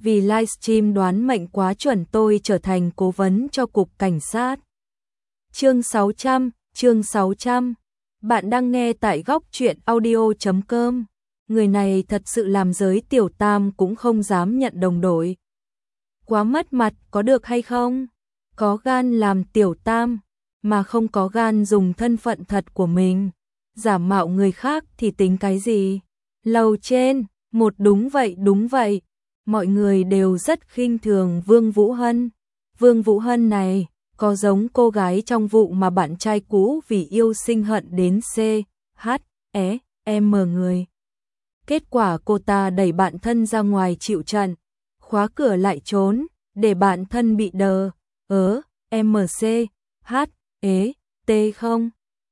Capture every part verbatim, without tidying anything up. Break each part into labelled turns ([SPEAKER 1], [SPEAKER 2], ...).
[SPEAKER 1] vì livestream đoán mệnh quá chuẩn tôi trở thành cố vấn cho cục cảnh sát. Chương sáu trăm, chương sáu trăm. Bạn đang nghe tại góc truyện audio chấm com. Người này thật sự làm giới tiểu tam cũng không dám nhận đồng đội. Quá mất mặt có được hay không? Có gan làm tiểu tam, mà không có gan dùng thân phận thật của mình. Giả mạo người khác thì tính cái gì? Lầu trên, một đúng vậy đúng vậy. Mọi người đều rất khinh thường Vương Vũ Hân. Vương Vũ Hân này, có giống cô gái trong vụ mà bạn trai cũ vì yêu sinh hận đến C, H, E, M người. Kết quả cô ta đẩy bạn thân ra ngoài chịu trận, khóa cửa lại trốn, để bạn thân bị đờ, ớ, M C, H, E, T không?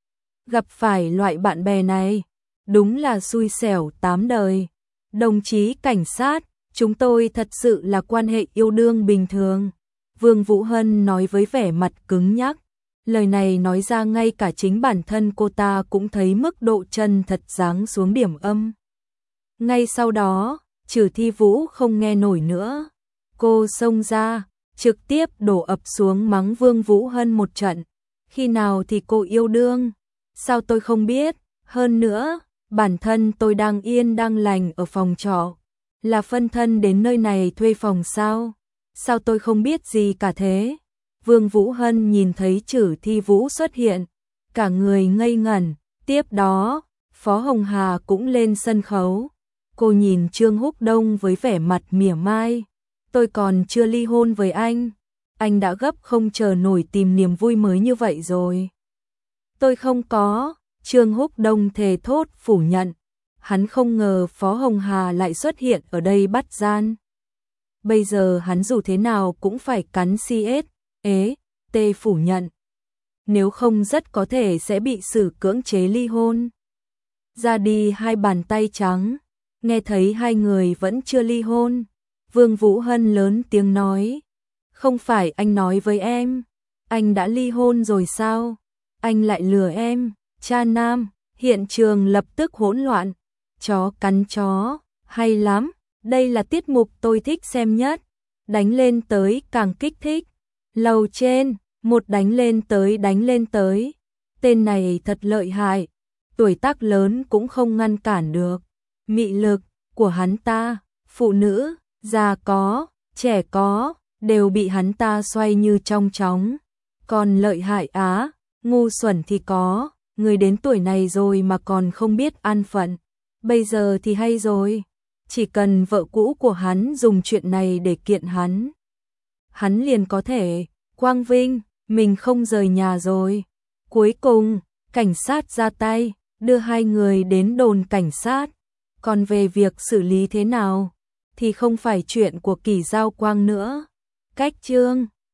[SPEAKER 1] Gặp phải loại bạn bè này, đúng là xui xẻo tám đời. Đồng chí cảnh sát, chúng tôi thật sự là quan hệ yêu đương bình thường. Vương Vũ Hân nói với vẻ mặt cứng nhắc. Lời này nói ra ngay cả chính bản thân cô ta cũng thấy mức độ chân thật giáng xuống điểm âm. Ngay sau đó, Trử Thi Vũ không nghe nổi nữa. Cô xông ra, trực tiếp đổ ập xuống mắng Vương Vũ Hân một trận. Khi nào thì cô yêu đương? Sao tôi không biết? Hơn nữa, bản thân tôi đang yên đang lành ở phòng trọ. Là phân thân đến nơi này thuê phòng sao? Sao tôi không biết gì cả thế? Vương Vũ Hân nhìn thấy Trử Thi Vũ xuất hiện, cả người ngây ngẩn. Tiếp đó, Phó Hồng Hà cũng lên sân khấu. Cô nhìn Trương Húc Đông với vẻ mặt mỉa mai. Tôi còn chưa ly hôn với anh. Anh đã gấp không chờ nổi tìm niềm vui mới như vậy rồi. Tôi không có. Trương Húc Đông thề thốt phủ nhận. Hắn không ngờ Phó Hồng Hà lại xuất hiện ở đây bắt gian. Bây giờ hắn dù thế nào cũng phải cắn C S, ế, T phủ nhận. Nếu không rất có thể sẽ bị xử cưỡng chế ly hôn. Ra đi hai bàn tay trắng. Nghe thấy hai người vẫn chưa ly hôn. Vương Vũ Hân lớn tiếng nói. Không phải anh nói với em. Anh đã ly hôn rồi sao? Anh lại lừa em. Cha nam. Hiện trường lập tức hỗn loạn. Chó cắn chó. Hay lắm. Đây là tiết mục tôi thích xem nhất. Đánh lên tới càng kích thích. Lầu trên. Một đánh lên tới đánh lên tới. Tên này thật lợi hại. Tuổi tác lớn cũng không ngăn cản được. Mị lực của hắn ta. Phụ nữ, già có, trẻ có, đều bị hắn ta xoay như trong chóng. Còn lợi hại á, ngu xuẩn thì có. Người đến tuổi này rồi mà còn không biết an phận. Bây giờ thì hay rồi. Chỉ cần vợ cũ của hắn dùng chuyện này để kiện hắn. Hắn liền có thể, quang vinh, mình không rời nhà rồi. Cuối cùng, cảnh sát ra tay, đưa hai người đến đồn cảnh sát. Còn về việc xử lý thế nào, thì không phải chuyện của Kỳ Giao Quang nữa. Cách chương